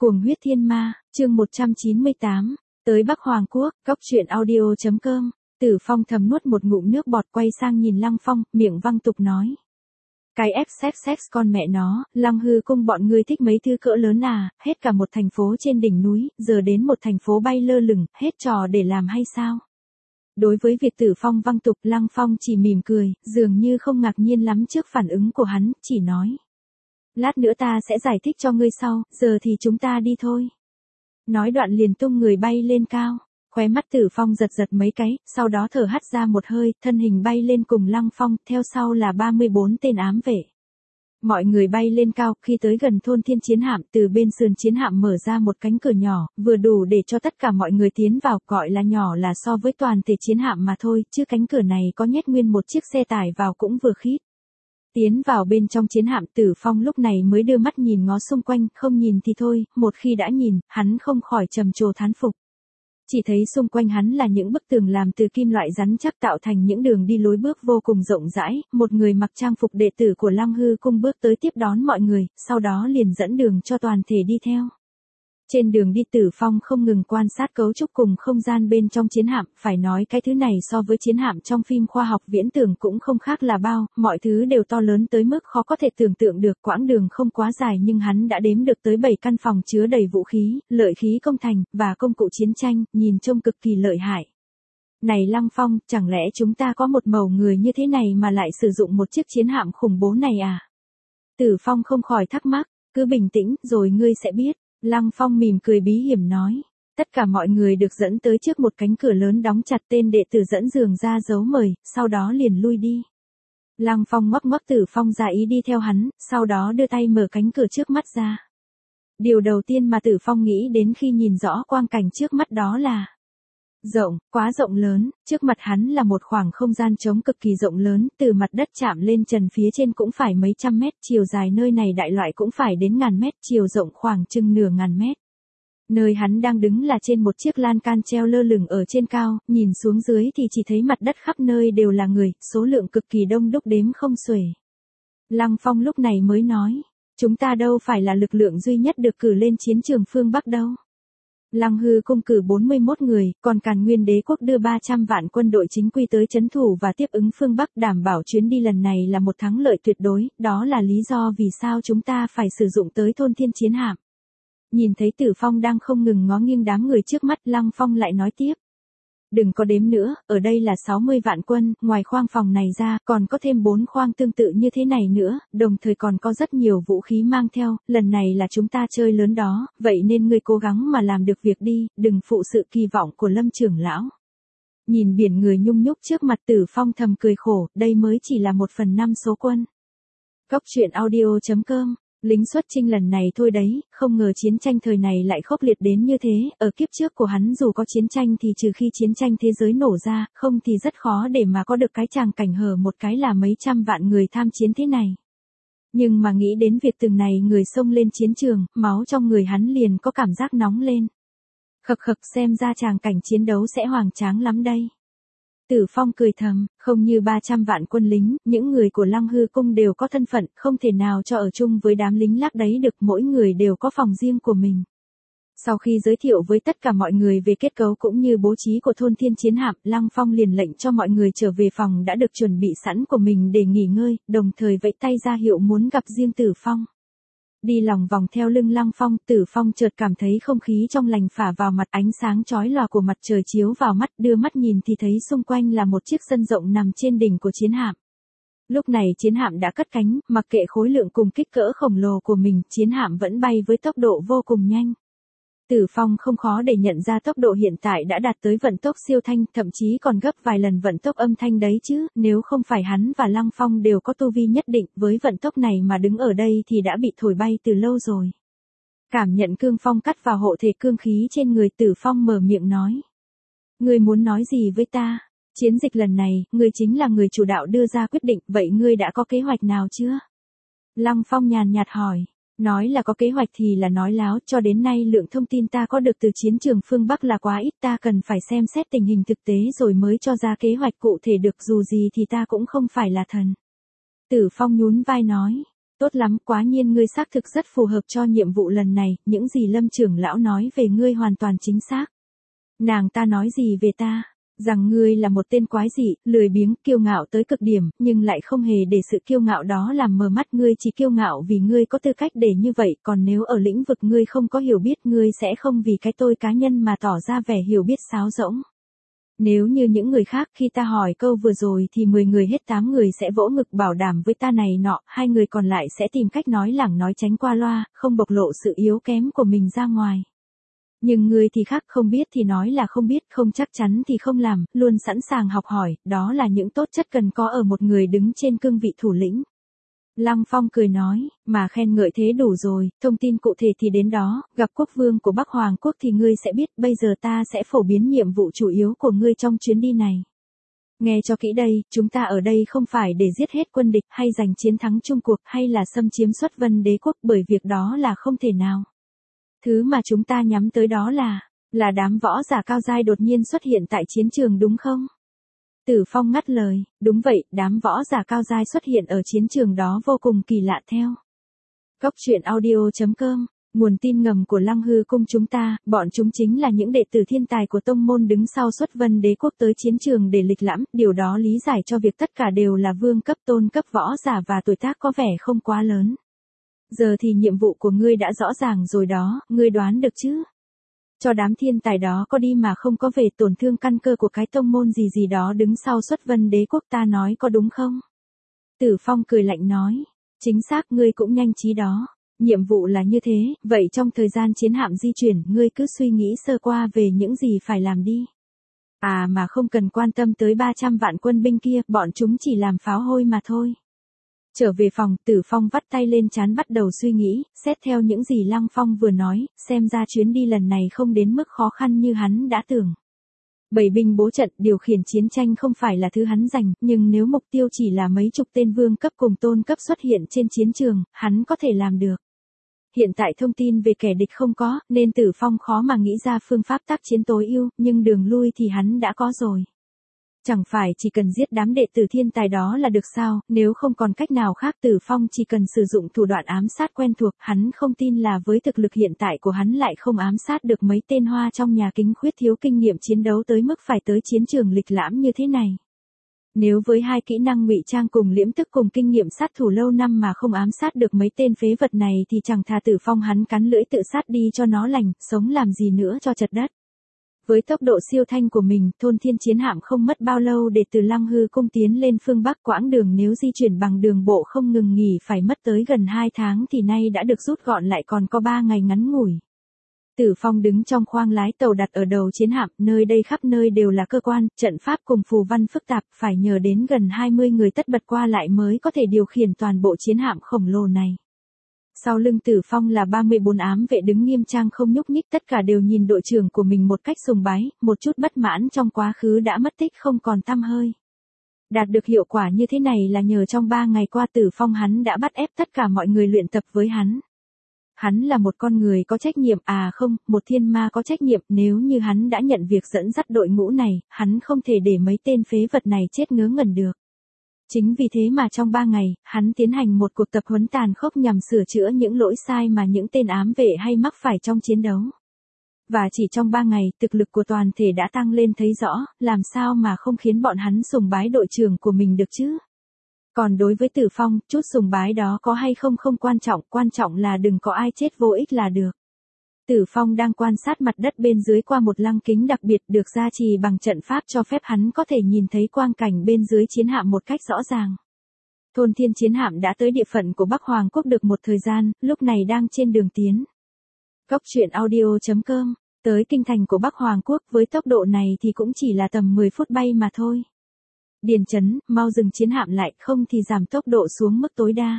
Cuồng huyết thiên ma, chương 198, tới Bắc Hoàng Quốc, cóc truyện audio.com. Tử Phong thầm nuốt một ngụm nước bọt quay sang nhìn Lăng Phong, miệng văng tục nói. Cái XXX con mẹ nó, Lăng Hư Cung bọn ngươi thích mấy thứ cỡ lớn à, hết cả một thành phố trên đỉnh núi, giờ đến một thành phố bay lơ lửng, hết trò để làm hay sao? Đối với việc Tử Phong văng tục, Lăng Phong chỉ mỉm cười, dường như không ngạc nhiên lắm trước phản ứng của hắn, chỉ nói. Lát nữa ta sẽ giải thích cho ngươi sau, giờ thì chúng ta đi thôi. Nói đoạn liền tung người bay lên cao, khóe mắt Tử Phong giật giật mấy cái, sau đó thở hắt ra một hơi, thân hình bay lên cùng Lăng Phong, theo sau là 34 tên ám vệ. Mọi người bay lên cao, khi tới gần thôn Thiên Chiến Hạm, từ bên sườn chiến hạm mở ra một cánh cửa nhỏ, vừa đủ để cho tất cả mọi người tiến vào, gọi là nhỏ là so với toàn thể chiến hạm mà thôi, chứ cánh cửa này có nhét nguyên một chiếc xe tải vào cũng vừa khít. Tiến vào bên trong chiến hạm, Tử Phong lúc này mới đưa mắt nhìn ngó xung quanh, không nhìn thì thôi, một khi đã nhìn, hắn không khỏi trầm trồ thán phục. Chỉ thấy xung quanh hắn là những bức tường làm từ kim loại rắn chắc tạo thành những đường đi lối bước vô cùng rộng rãi, một người mặc trang phục đệ tử của Lăng Hư Cung bước tới tiếp đón mọi người, sau đó liền dẫn đường cho toàn thể đi theo. Trên đường đi Tử Phong không ngừng quan sát cấu trúc cùng không gian bên trong chiến hạm, phải nói cái thứ này so với chiến hạm trong phim khoa học viễn tưởng cũng không khác là bao, mọi thứ đều to lớn tới mức khó có thể tưởng tượng được, quãng đường không quá dài nhưng hắn đã đếm được tới 7 căn phòng chứa đầy vũ khí, lợi khí công thành, và công cụ chiến tranh, nhìn trông cực kỳ lợi hại. Này Lăng Phong, chẳng lẽ chúng ta có một mẩu người như thế này mà lại sử dụng một chiếc chiến hạm khủng bố này à? Tử Phong không khỏi thắc mắc, cứ bình tĩnh, rồi ngươi sẽ biết. Lăng Phong mỉm cười bí hiểm nói. Tất cả mọi người được dẫn tới trước một cánh cửa lớn đóng chặt, tên đệ tử dẫn giường ra dấu mời, sau đó liền lui đi. Lăng Phong ngoắc ngoắc Tử Phong ra ý đi theo hắn, sau đó đưa tay mở cánh cửa trước mắt ra. Điều đầu tiên mà Tử Phong nghĩ đến khi nhìn rõ quang cảnh trước mắt đó là rộng, quá rộng lớn, trước mặt hắn là một khoảng không gian trống cực kỳ rộng lớn, từ mặt đất chạm lên trần phía trên cũng phải mấy trăm mét, chiều dài nơi này đại loại cũng phải đến ngàn mét, chiều rộng khoảng chừng nửa ngàn mét. Nơi hắn đang đứng là trên một chiếc lan can treo lơ lửng ở trên cao, nhìn xuống dưới thì chỉ thấy mặt đất khắp nơi đều là người, số lượng cực kỳ đông đúc đếm không xuể. Lăng Phong lúc này mới nói, chúng ta đâu phải là lực lượng duy nhất được cử lên chiến trường phương Bắc đâu. Lăng Hư Cung cử 41 người, còn Càn Nguyên Đế quốc đưa 300 vạn quân đội chính quy tới trấn thủ và tiếp ứng phương Bắc, đảm bảo chuyến đi lần này là một thắng lợi tuyệt đối, đó là lý do vì sao chúng ta phải sử dụng tới thôn Thiên Chiến Hạm. Nhìn thấy Tử Phong đang không ngừng ngó nghiêng đám người trước mắt, Lăng Phong lại nói tiếp. Đừng có đếm nữa, ở đây là 60 vạn quân, ngoài khoang phòng này ra, còn có thêm 4 khoang tương tự như thế này nữa, đồng thời còn có rất nhiều vũ khí mang theo, lần này là chúng ta chơi lớn đó, vậy nên ngươi cố gắng mà làm được việc đi, đừng phụ sự kỳ vọng của Lâm trưởng lão. Nhìn biển người nhung nhúc trước mặt, Tử Phong thầm cười khổ, đây mới chỉ là 1/5 số quân. Cóc truyện audio.com. Lính xuất chinh lần này thôi đấy, không ngờ chiến tranh thời này lại khốc liệt đến như thế, ở kiếp trước của hắn dù có chiến tranh thì trừ khi chiến tranh thế giới nổ ra, không thì rất khó để mà có được cái tràng cảnh hở một cái là mấy trăm vạn người tham chiến thế này. Nhưng mà nghĩ đến việc từng này người xông lên chiến trường, máu trong người hắn liền có cảm giác nóng lên. Khực khực, xem ra tràng cảnh chiến đấu sẽ hoành tráng lắm đây. Tử Phong cười thầm, không như 300 vạn quân lính, những người của Lăng Hư Cung đều có thân phận, không thể nào cho ở chung với đám lính lác đấy được, mỗi người đều có phòng riêng của mình. Sau khi giới thiệu với tất cả mọi người về kết cấu cũng như bố trí của thôn Thiên Chiến Hạm, Lăng Phong liền lệnh cho mọi người trở về phòng đã được chuẩn bị sẵn của mình để nghỉ ngơi, đồng thời vẫy tay ra hiệu muốn gặp riêng Tử Phong. Đi lòng vòng theo lưng Lăng Phong, Tử Phong chợt cảm thấy không khí trong lành phả vào mặt, ánh sáng chói lòa của mặt trời chiếu vào mắt, đưa mắt nhìn thì thấy xung quanh là một chiếc sân rộng nằm trên đỉnh của chiến hạm. Lúc này chiến hạm đã cất cánh, mặc kệ khối lượng cùng kích cỡ khổng lồ của mình, chiến hạm vẫn bay với tốc độ vô cùng nhanh. Tử Phong không khó để nhận ra tốc độ hiện tại đã đạt tới vận tốc siêu thanh, thậm chí còn gấp vài lần vận tốc âm thanh đấy chứ, nếu không phải hắn và Lăng Phong đều có tu vi nhất định, với vận tốc này mà đứng ở đây thì đã bị thổi bay từ lâu rồi. Cảm nhận cương phong cắt vào hộ thể cương khí trên người, Tử Phong mở miệng nói. Ngươi muốn nói gì với ta? Chiến dịch lần này, ngươi chính là người chủ đạo đưa ra quyết định, vậy ngươi đã có kế hoạch nào chưa? Lăng Phong nhàn nhạt hỏi. Nói là có kế hoạch thì là nói láo, cho đến nay lượng thông tin ta có được từ chiến trường phương Bắc là quá ít, ta cần phải xem xét tình hình thực tế rồi mới cho ra kế hoạch cụ thể được, dù gì thì ta cũng không phải là thần. Tử Phong nhún vai nói, Tốt lắm, quá nhiên ngươi xác thực rất phù hợp cho nhiệm vụ lần này, những gì Lâm trưởng lão nói về ngươi hoàn toàn chính xác. Nàng ta nói gì về ta? Rằng ngươi là một tên quái dị, lười biếng, kiêu ngạo tới cực điểm, nhưng lại không hề để sự kiêu ngạo đó làm mờ mắt ngươi, chỉ kiêu ngạo vì ngươi có tư cách để như vậy, còn nếu ở lĩnh vực ngươi không có hiểu biết, ngươi sẽ không vì cái tôi cá nhân mà tỏ ra vẻ hiểu biết sáo rỗng. Nếu như những người khác khi ta hỏi câu vừa rồi thì 10 người hết 8 người sẽ vỗ ngực bảo đảm với ta này nọ, 2 người còn lại sẽ tìm cách nói lảng nói tránh qua loa, không bộc lộ sự yếu kém của mình ra ngoài. Nhưng ngươi thì khác, không biết thì nói là không biết, không chắc chắn thì không làm, luôn sẵn sàng học hỏi, đó là những tốt chất cần có ở một người đứng trên cương vị thủ lĩnh. Lăng Phong cười nói, mà khen ngợi thế đủ rồi, thông tin cụ thể thì đến đó, gặp quốc vương của Bắc Hoàng quốc thì ngươi sẽ biết, bây giờ ta sẽ phổ biến nhiệm vụ chủ yếu của ngươi trong chuyến đi này. Nghe cho kỹ đây, chúng ta ở đây không phải để giết hết quân địch hay giành chiến thắng chung cuộc hay là xâm chiếm Xuất Vân Đế quốc, bởi việc đó là không thể nào. Thứ mà chúng ta nhắm tới đó là đám võ giả cao giai đột nhiên xuất hiện tại chiến trường đúng không? Tử Phong ngắt lời, đúng vậy, đám võ giả cao giai xuất hiện ở chiến trường đó vô cùng kỳ lạ theo. Góc truyện audio.com, nguồn tin ngầm của Lăng Hư cung chúng ta, bọn chúng chính là những đệ tử thiên tài của tông môn đứng sau Xuất Vân Đế quốc tới chiến trường để lịch lãm, điều đó lý giải cho việc tất cả đều là vương cấp tôn cấp võ giả và tuổi tác có vẻ không quá lớn. Giờ thì nhiệm vụ của ngươi đã rõ ràng rồi đó, ngươi đoán được chứ? Cho đám thiên tài đó có đi mà không có về, tổn thương căn cơ của cái tông môn gì gì đó đứng sau Xuất Vân Đế quốc, ta nói có đúng không? Tử Phong cười lạnh nói, chính xác, ngươi cũng nhanh trí đó. Nhiệm vụ là như thế, vậy trong thời gian chiến hạm di chuyển, ngươi cứ suy nghĩ sơ qua về những gì phải làm đi. À mà không cần quan tâm tới 300 vạn quân binh kia, bọn chúng chỉ làm pháo hôi mà thôi. Trở về phòng, Tử Phong vắt tay lên trán bắt đầu suy nghĩ, xét theo những gì Lăng Phong vừa nói, xem ra chuyến đi lần này không đến mức khó khăn như hắn đã tưởng. Bảy binh bố trận, điều khiển chiến tranh không phải là thứ hắn giành, nhưng nếu mục tiêu chỉ là mấy chục tên vương cấp cùng tôn cấp xuất hiện trên chiến trường, hắn có thể làm được. Hiện tại thông tin về kẻ địch không có, nên Tử Phong khó mà nghĩ ra phương pháp tác chiến tối ưu, nhưng đường lui thì hắn đã có rồi. Chẳng phải chỉ cần giết đám đệ tử thiên tài đó là được sao, nếu không còn cách nào khác Tử Phong chỉ cần sử dụng thủ đoạn ám sát quen thuộc, hắn không tin là với thực lực hiện tại của hắn lại không ám sát được mấy tên hoa trong nhà kính khuyết thiếu kinh nghiệm chiến đấu tới mức phải tới chiến trường lịch lãm như thế này. Nếu với hai kỹ năng ngụy trang cùng liễm tức cùng kinh nghiệm sát thủ lâu năm mà không ám sát được mấy tên phế vật này thì chẳng thà Tử Phong hắn cắn lưỡi tự sát đi cho nó lành, sống làm gì nữa cho chật đất. Với tốc độ siêu thanh của mình, thôn thiên chiến hạm không mất bao lâu để từ Lăng Hư cung tiến lên phương Bắc, quãng đường nếu di chuyển bằng đường bộ không ngừng nghỉ phải mất tới gần 2 tháng thì nay đã được rút gọn lại còn có 3 ngày ngắn ngủi. Tử Phong đứng trong khoang lái tàu đặt ở đầu chiến hạm, nơi đây khắp nơi đều là cơ quan, trận pháp cùng phù văn phức tạp, phải nhờ đến gần 20 người tất bật qua lại mới có thể điều khiển toàn bộ chiến hạm khổng lồ này. Sau lưng Tử Phong là 34 ám vệ đứng nghiêm trang không nhúc nhích, tất cả đều nhìn đội trưởng của mình một cách sùng bái, một chút bất mãn trong quá khứ đã mất tích không còn tăm hơi. Đạt được hiệu quả như thế này là nhờ trong 3 ngày qua Tử Phong hắn đã bắt ép tất cả mọi người luyện tập với hắn. Hắn là một con người có trách nhiệm, một thiên ma có trách nhiệm, nếu như hắn đã nhận việc dẫn dắt đội ngũ này, hắn không thể để mấy tên phế vật này chết ngớ ngẩn được. Chính vì thế mà trong 3 ngày, hắn tiến hành một cuộc tập huấn tàn khốc nhằm sửa chữa những lỗi sai mà những tên ám vệ hay mắc phải trong chiến đấu. Và chỉ trong 3 ngày, thực lực của toàn thể đã tăng lên thấy rõ, làm sao mà không khiến bọn hắn sùng bái đội trưởng của mình được chứ? Còn đối với Tử Phong, chút sùng bái đó có hay không không quan trọng là đừng có ai chết vô ích là được. Tử Phong đang quan sát mặt đất bên dưới qua một lăng kính đặc biệt được gia trì bằng trận pháp cho phép hắn có thể nhìn thấy quang cảnh bên dưới chiến hạm một cách rõ ràng. Thôn thiên chiến hạm đã tới địa phận của Bắc Hoàng quốc được một thời gian, lúc này đang trên đường tiến. Góc truyện audio.com, tới kinh thành của Bắc Hoàng quốc với tốc độ này thì cũng chỉ là tầm 10 phút bay mà thôi. Điền Chấn, mau dừng chiến hạm lại, không thì giảm tốc độ xuống mức tối đa.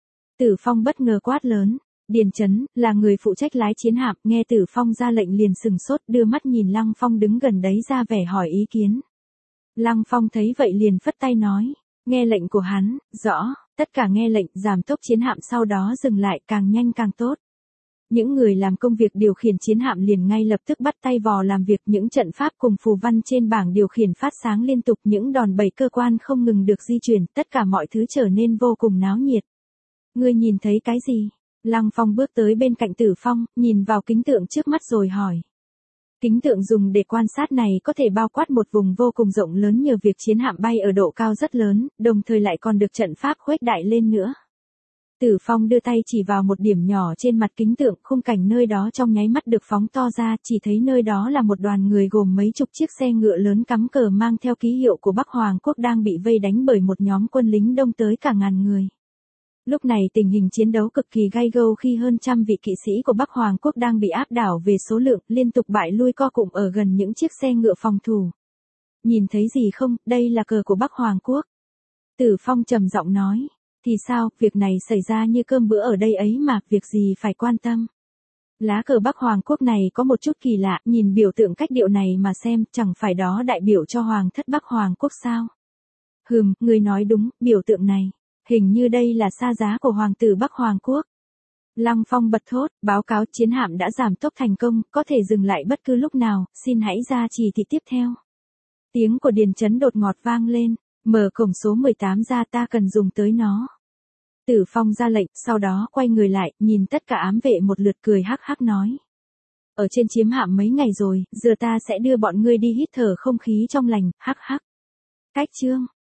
Tử Phong bất ngờ quát lớn. Điền Chấn, là người phụ trách lái chiến hạm, nghe Tử Phong ra lệnh liền sừng sốt, đưa mắt nhìn Lăng Phong đứng gần đấy ra vẻ hỏi ý kiến. Lăng Phong thấy vậy liền phất tay nói, nghe lệnh của hắn, rõ, tất cả nghe lệnh, giảm tốc chiến hạm sau đó dừng lại, càng nhanh càng tốt. Những người làm công việc điều khiển chiến hạm liền ngay lập tức bắt tay vào làm việc, những trận pháp cùng phù văn trên bảng điều khiển phát sáng liên tục, những đòn bẩy cơ quan không ngừng được di chuyển, tất cả mọi thứ trở nên vô cùng náo nhiệt. Ngươi nhìn thấy cái gì? Lăng Phong bước tới bên cạnh Tử Phong, nhìn vào kính tượng trước mắt rồi hỏi. Kính tượng dùng để quan sát này có thể bao quát một vùng vô cùng rộng lớn nhờ việc chiến hạm bay ở độ cao rất lớn, đồng thời lại còn được trận pháp khuếch đại lên nữa. Tử Phong đưa tay chỉ vào một điểm nhỏ trên mặt kính tượng, khung cảnh nơi đó trong nháy mắt được phóng to ra, chỉ thấy nơi đó là một đoàn người gồm mấy chục chiếc xe ngựa lớn cắm cờ mang theo ký hiệu của Bắc Hoàng quốc đang bị vây đánh bởi một nhóm quân lính đông tới cả ngàn người. Lúc này tình hình chiến đấu cực kỳ gay go khi hơn trăm vị kỵ sĩ của Bắc Hoàng quốc đang bị áp đảo về số lượng, liên tục bại lui co cụm ở gần những chiếc xe ngựa phòng thủ. Nhìn thấy gì không, đây là cờ của Bắc Hoàng quốc. Tử Phong trầm giọng nói. Thì sao, việc này xảy ra như cơm bữa ở đây ấy mà, việc gì phải quan tâm. Lá cờ Bắc Hoàng quốc này có một chút kỳ lạ, nhìn biểu tượng cách điệu này mà xem, chẳng phải đó đại biểu cho Hoàng thất Bắc Hoàng quốc sao? Người nói đúng, biểu tượng này. Hình như đây là sa giá của Hoàng tử Bắc Hoàng quốc. Lăng Phong bật thốt, báo cáo chiến hạm đã giảm tốc thành công, có thể dừng lại bất cứ lúc nào, xin hãy ra chỉ thị tiếp theo. Tiếng của Điền Chấn đột ngột vang lên, mở cổng số 18 ra, ta cần dùng tới nó. Tử Phong ra lệnh, sau đó quay người lại, nhìn tất cả ám vệ một lượt cười hắc hắc nói. Ở trên chiếm hạm mấy ngày rồi, giờ ta sẽ đưa bọn ngươi đi hít thở không khí trong lành, hắc hắc. Cách chương.